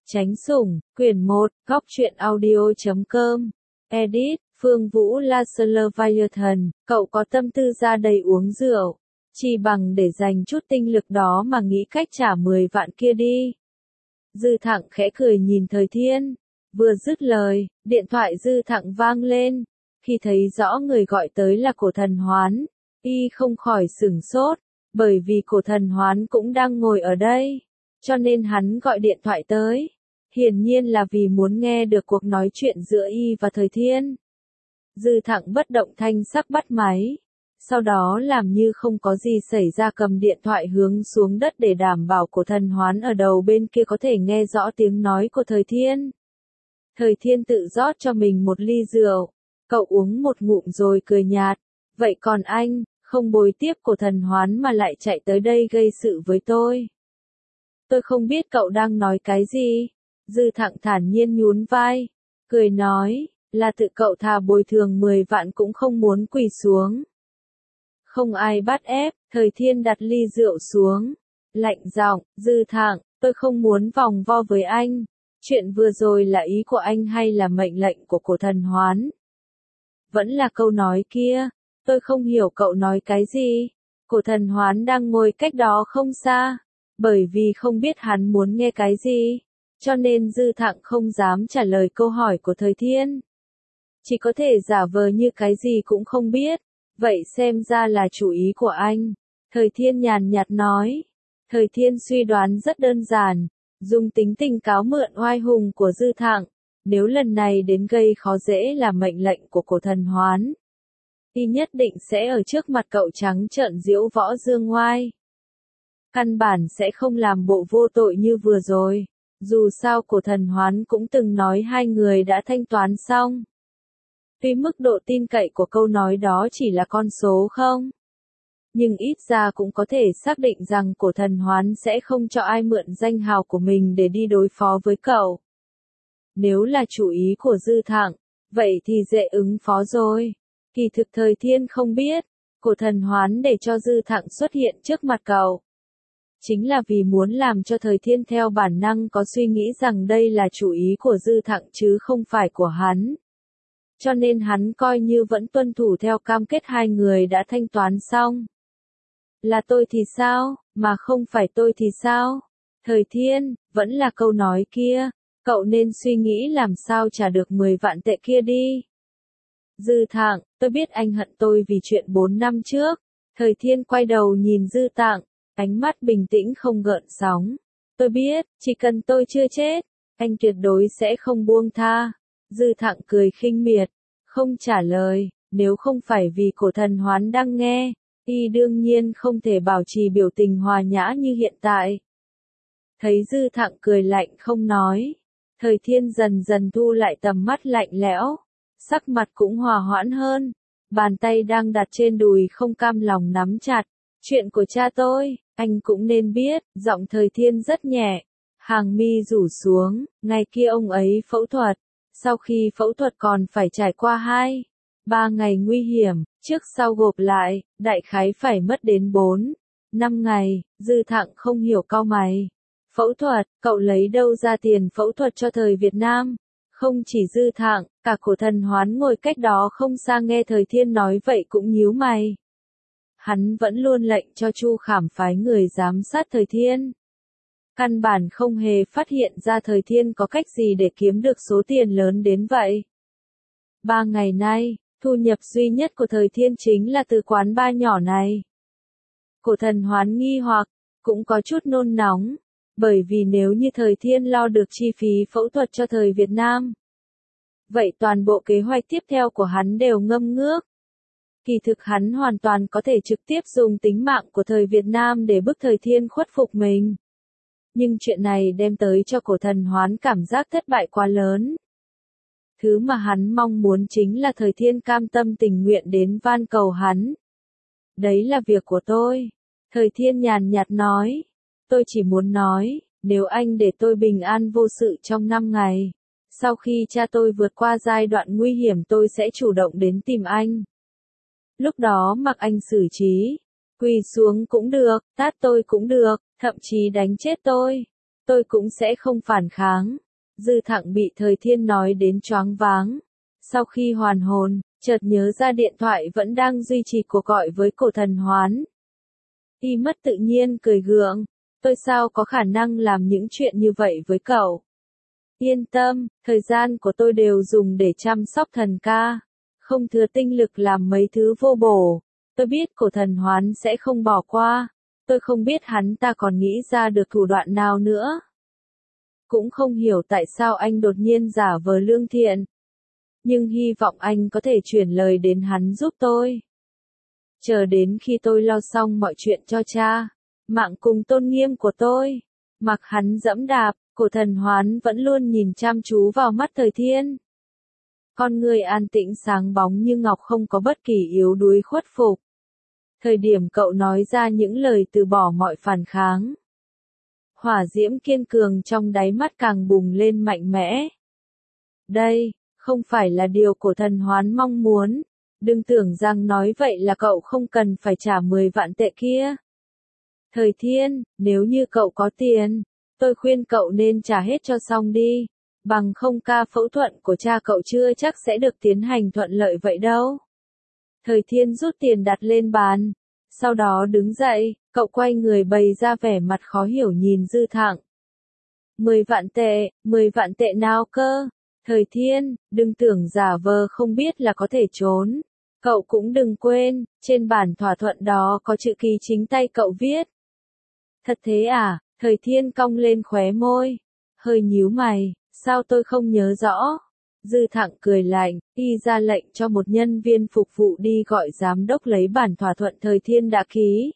Tránh sủng, quyển 1, góc truyện audio.com. Edit, Phương Vũ Leviathan, cậu có tâm tư ra đây uống rượu, chỉ bằng để dành chút tinh lực đó mà nghĩ cách trả 10 vạn kia đi. Dư Thặng khẽ cười nhìn Thời Thiên, vừa dứt lời, điện thoại Dư Thặng vang lên, khi thấy rõ người gọi tới là Cổ Thần Hoán, y không khỏi sửng sốt, bởi vì Cổ Thần Hoán cũng đang ngồi ở đây, cho nên hắn gọi điện thoại tới. Hiển nhiên là vì muốn nghe được cuộc nói chuyện giữa y và Thời Thiên. Dư Thặng bất động thanh sắc bắt máy, sau đó làm như không có gì xảy ra cầm điện thoại hướng xuống đất để đảm bảo Cổ Thần Hoán ở đầu bên kia có thể nghe rõ tiếng nói của Thời Thiên. Thời Thiên tự rót cho mình một ly rượu, cậu uống một ngụm rồi cười nhạt, vậy còn anh, không bồi tiếp Cổ Thần Hoán mà lại chạy tới đây gây sự với tôi. Tôi không biết cậu đang nói cái gì. Dư Thặng thản nhiên nhún vai, cười nói, là tự cậu thà bồi thường 10 vạn cũng không muốn quỳ xuống. Không ai bắt ép, Thời Thiên đặt ly rượu xuống, lạnh giọng, Dư Thặng, tôi không muốn vòng vo với anh, chuyện vừa rồi là ý của anh hay là mệnh lệnh của Cổ Thần Hoán? Vẫn là câu nói kia, tôi không hiểu cậu nói cái gì. Cổ Thần Hoán đang ngồi cách đó không xa, bởi vì không biết hắn muốn nghe cái gì, cho nên Dư Thặng không dám trả lời câu hỏi của Thời Thiên. Chỉ có thể giả vờ như cái gì cũng không biết, vậy xem ra là chủ ý của anh. Thời Thiên nhàn nhạt nói. Thời Thiên suy đoán rất đơn giản, dùng tính tình cáo mượn oai hùng của Dư Thặng, nếu lần này đến gây khó dễ là mệnh lệnh của Cổ Thần Hoán, thì nhất định sẽ ở trước mặt cậu trắng trợn diễu võ dương oai. Căn bản sẽ không làm bộ vô tội như vừa rồi. Dù sao Cổ Thần Hoán cũng từng nói hai người đã thanh toán xong. Tuy mức độ tin cậy của câu nói đó chỉ là con số không, nhưng ít ra cũng có thể xác định rằng Cổ Thần Hoán sẽ không cho ai mượn danh hào của mình để đi đối phó với cậu. Nếu là chủ ý của Dư Thặng, vậy thì dễ ứng phó rồi. Kỳ thực Thời Thiên không biết, Cổ Thần Hoán để cho Dư Thặng xuất hiện trước mặt cậu, chính là vì muốn làm cho Thời Thiên theo bản năng có suy nghĩ rằng đây là chủ ý của Dư Thặng chứ không phải của hắn. Cho nên hắn coi như vẫn tuân thủ theo cam kết hai người đã thanh toán xong. Là tôi thì sao, mà không phải tôi thì sao? Thời Thiên, vẫn là câu nói kia, cậu nên suy nghĩ làm sao trả được 10 vạn tệ kia đi. Dư Thặng, tôi biết anh hận tôi vì chuyện 4 năm trước. Thời Thiên quay đầu nhìn Dư Thặng, ánh mắt bình tĩnh không gợn sóng. Tôi biết, chỉ cần tôi chưa chết, anh tuyệt đối sẽ không buông tha. Dư Thặng cười khinh miệt, không trả lời, nếu không phải vì Cổ Thần Hoán đang nghe, y đương nhiên không thể bảo trì biểu tình hòa nhã như hiện tại. Thấy Dư Thặng cười lạnh không nói, Thời Thiên dần dần thu lại tầm mắt lạnh lẽo, sắc mặt cũng hòa hoãn hơn, bàn tay đang đặt trên đùi không cam lòng nắm chặt. Chuyện của cha tôi, anh cũng nên biết, giọng Thời Thiên rất nhẹ, hàng mi rủ xuống, ngày kia ông ấy phẫu thuật, sau khi phẫu thuật còn phải trải qua 2-3 ngày nguy hiểm, trước sau gộp lại, đại khái phải mất đến 4-5 ngày, Dư Thặng không hiểu cau mày. Phẫu thuật, cậu lấy đâu ra tiền phẫu thuật cho thời Việt Nam? Không chỉ Dư Thặng, cả Cổ Thần Hoán ngồi cách đó không xa nghe Thời Thiên nói vậy cũng nhíu mày. Hắn vẫn luôn lệnh cho Chu Khảm phái người giám sát Thời Thiên. Căn bản không hề phát hiện ra Thời Thiên có cách gì để kiếm được số tiền lớn đến vậy. 3 ngày nay, thu nhập duy nhất của Thời Thiên chính là từ quán bar nhỏ này. Cổ Thần Hoán nghi hoặc, cũng có chút nôn nóng, bởi vì nếu như Thời Thiên lo được chi phí phẫu thuật cho thời Việt Nam, vậy toàn bộ kế hoạch tiếp theo của hắn đều ngâm ngước. Kỳ thực hắn hoàn toàn có thể trực tiếp dùng tính mạng của thời Việt Nam để bức Thời Thiên khuất phục mình. Nhưng chuyện này đem tới cho Cổ Thần Hoán cảm giác thất bại quá lớn. Thứ mà hắn mong muốn chính là Thời Thiên cam tâm tình nguyện đến van cầu hắn. Đấy là việc của tôi. Thời Thiên nhàn nhạt nói. Tôi chỉ muốn nói, nếu anh để tôi bình an vô sự trong 5 ngày, sau khi cha tôi vượt qua giai đoạn nguy hiểm tôi sẽ chủ động đến tìm anh. Lúc đó mặc anh xử trí, quỳ xuống cũng được, tát tôi cũng được, thậm chí đánh chết tôi. tôi cũng sẽ không phản kháng. Dư Thặng bị Thời Thiên nói đến choáng váng. Sau khi hoàn hồn, chợt nhớ ra điện thoại vẫn đang duy trì cuộc gọi với Cổ Thần Hoán. Y mất tự nhiên cười gượng, tôi sao có khả năng làm những chuyện như vậy với cậu. Yên tâm, thời gian của tôi đều dùng để chăm sóc thần ca, không thừa tinh lực làm mấy thứ vô bổ. Tôi biết Cổ Thần Hoán sẽ không bỏ qua, tôi không biết hắn ta còn nghĩ ra được thủ đoạn nào nữa. Cũng không hiểu tại sao anh đột nhiên giả vờ lương thiện. Nhưng hy vọng anh có thể chuyển lời đến hắn giúp tôi. Chờ đến khi tôi lo xong mọi chuyện cho cha, mạng cùng tôn nghiêm của tôi, mặc hắn dẫm đạp, Cổ Thần Hoán vẫn luôn nhìn chăm chú vào mắt Thời Thiên. Con người an tĩnh sáng bóng như ngọc, không có bất kỳ yếu đuối khuất phục. Thời điểm cậu nói ra những lời từ bỏ mọi phản kháng, hỏa diễm kiên cường trong đáy mắt càng bùng lên mạnh mẽ. Đây, không phải là điều Cổ Thần Hoán mong muốn. Đừng tưởng rằng nói vậy là cậu không cần phải trả 10 vạn tệ kia. Thời Thiên, nếu như cậu có tiền, tôi khuyên cậu nên trả hết cho xong đi. Bằng không ca phẫu thuật của cha cậu chưa chắc sẽ được tiến hành thuận lợi vậy đâu. Thời Thiên rút tiền đặt lên bàn. Sau đó đứng dậy, cậu quay người bày ra vẻ mặt khó hiểu nhìn Dư Thặng. 10 vạn tệ nào cơ? Thời Thiên, đừng tưởng giả vờ không biết là có thể trốn. Cậu cũng đừng quên, trên bản thỏa thuận đó có chữ ký chính tay cậu viết. Thật thế à? Thời Thiên cong lên khóe môi, hơi nhíu mày, sao tôi không nhớ rõ? Dư Thặng cười lạnh, y ra lệnh cho một nhân viên phục vụ đi gọi giám đốc lấy bản thỏa thuận Thời Thiên đã ký.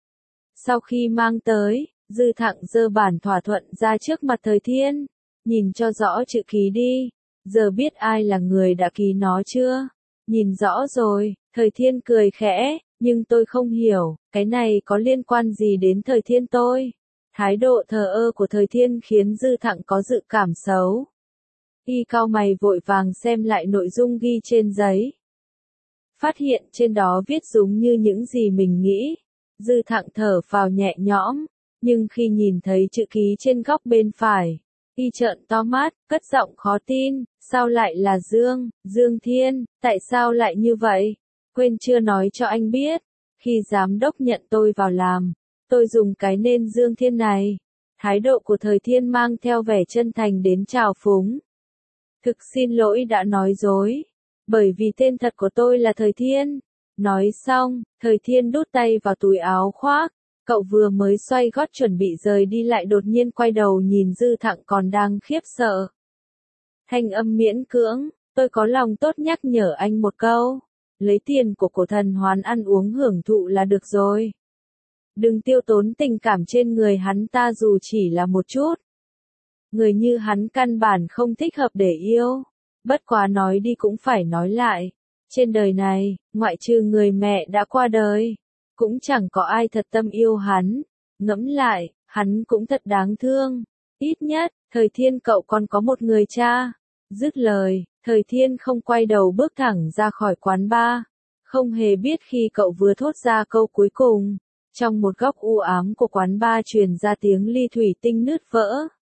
Sau khi mang tới, Dư Thặng giơ bản thỏa thuận ra trước mặt Thời Thiên, nhìn cho rõ chữ ký đi, giờ biết ai là người đã ký nó chưa? Nhìn rõ rồi, Thời Thiên cười khẽ, nhưng tôi không hiểu, cái này có liên quan gì đến Thời Thiên tôi? Thái độ thờ ơ của Thời Thiên khiến Dư Thặng có dự cảm xấu. Y cau mày vội vàng xem lại nội dung ghi trên giấy. Phát hiện trên đó viết giống như những gì mình nghĩ. Dư Thặng thở phào nhẹ nhõm, nhưng khi nhìn thấy chữ ký trên góc bên phải, y trợn to mắt, cất giọng khó tin, sao lại là Dương Thiên, tại sao lại như vậy? Quên chưa nói cho anh biết, khi giám đốc nhận tôi vào làm, tôi dùng cái tên Dương Thiên này. Thái độ của Thời Thiên mang theo vẻ chân thành đến trào phúng. Thực xin lỗi đã nói dối, bởi vì tên thật của tôi là Thời Thiên. Nói xong, Thời Thiên đút tay vào túi áo khoác. Cậu vừa mới xoay gót chuẩn bị rời đi lại đột nhiên quay đầu nhìn Dư Thặng còn đang khiếp sợ. Thanh âm miễn cưỡng, tôi có lòng tốt nhắc nhở anh một câu. Lấy tiền của Cổ Thần Hoán ăn uống hưởng thụ là được rồi. Đừng tiêu tốn tình cảm trên người hắn ta dù chỉ là một chút. Người như hắn căn bản không thích hợp để yêu. Bất quá nói đi cũng phải nói lại. Trên đời này, ngoại trừ người mẹ đã qua đời, cũng chẳng có ai thật tâm yêu hắn. Ngẫm lại, hắn cũng thật đáng thương. Ít nhất, Thời Thiên cậu còn có một người cha. Dứt lời, Thời Thiên không quay đầu bước thẳng ra khỏi quán bar. Không hề biết khi cậu vừa thốt ra câu cuối cùng, trong một góc u ám của quán bar truyền ra tiếng ly thủy tinh nứt vỡ.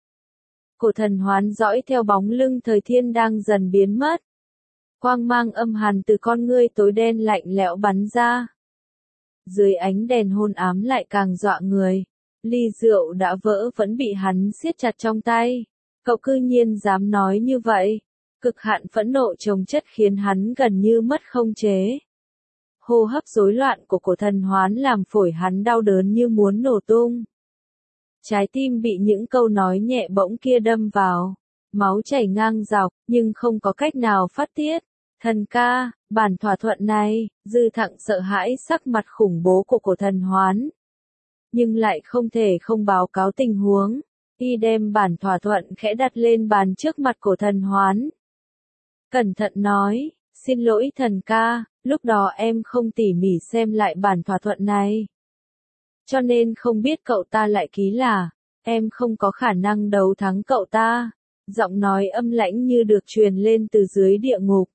Cổ Thần Hoán dõi theo bóng lưng Thời Thiên đang dần biến mất. Quang mang âm hàn từ con ngươi tối đen lạnh lẽo bắn ra. Dưới ánh đèn hôn ám lại càng dọa người. Ly rượu đã vỡ vẫn bị hắn siết chặt trong tay. Cậu cư nhiên dám nói như vậy. Cực hạn phẫn nộ chồng chất khiến hắn gần như mất khống chế. Hô hấp rối loạn của Cổ Thần Hoán làm phổi hắn đau đớn như muốn nổ tung. Trái tim bị những câu nói nhẹ bỗng kia đâm vào. Máu chảy ngang dọc, nhưng không có cách nào phát tiết. Thần ca, bản thỏa thuận này, Dư Thặng sợ hãi sắc mặt khủng bố của Cổ Thần Hoán. Nhưng lại không thể không báo cáo tình huống. Y đem bản thỏa thuận khẽ đặt lên bàn trước mặt Cổ Thần Hoán. Cẩn thận nói, xin lỗi thần ca, lúc đó em không tỉ mỉ xem lại bản thỏa thuận này. Cho nên không biết cậu ta lại ký là, em không có khả năng đấu thắng cậu ta. Giọng nói âm lãnh như được truyền lên từ dưới địa ngục.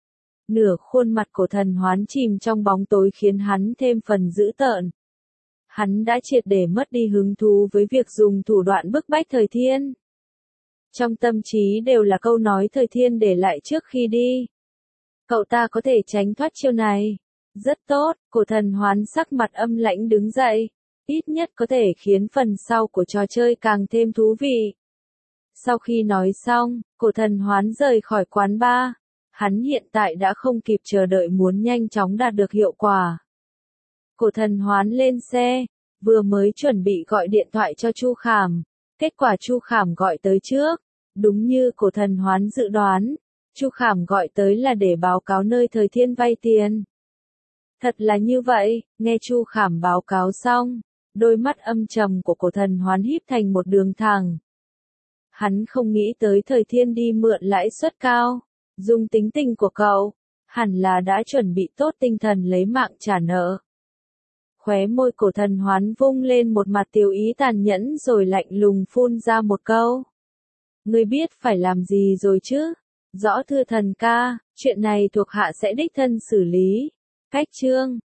Nửa khuôn mặt Cổ Thần Hoán chìm trong bóng tối khiến hắn thêm phần dữ tợn. Hắn đã triệt để mất đi hứng thú với việc dùng thủ đoạn bức bách Thời Thiên. Trong tâm trí đều là câu nói Thời Thiên để lại trước khi đi. Cậu ta có thể tránh thoát chiêu này. Rất tốt, Cổ Thần Hoán sắc mặt âm lãnh đứng dậy. Ít nhất có thể khiến phần sau của trò chơi càng thêm thú vị. Sau khi nói xong, Cổ Thần Hoán rời khỏi quán bar. Hắn hiện tại đã không kịp chờ đợi muốn nhanh chóng đạt được hiệu quả. Cổ Thần Hoán lên xe, vừa mới chuẩn bị gọi điện thoại cho Chu Khảm. Kết quả Chu Khảm gọi tới trước. Đúng như Cổ Thần Hoán dự đoán, Chu Khảm gọi tới là để báo cáo nơi Thời Thiên vay tiền. Thật là như vậy, nghe Chu Khảm báo cáo xong, đôi mắt âm trầm của Cổ Thần Hoán híp thành một đường thẳng. Hắn không nghĩ tới Thời Thiên đi mượn lãi suất cao, dùng tính tình của cậu, hẳn là đã chuẩn bị tốt tinh thần lấy mạng trả nợ. Khóe môi Cổ Thần Hoán vung lên một mặt tiêu ý tàn nhẫn rồi lạnh lùng phun ra một câu. Ngươi biết phải làm gì rồi chứ? Rõ thưa thần ca, chuyện này thuộc hạ sẽ đích thân xử lý. Cách chương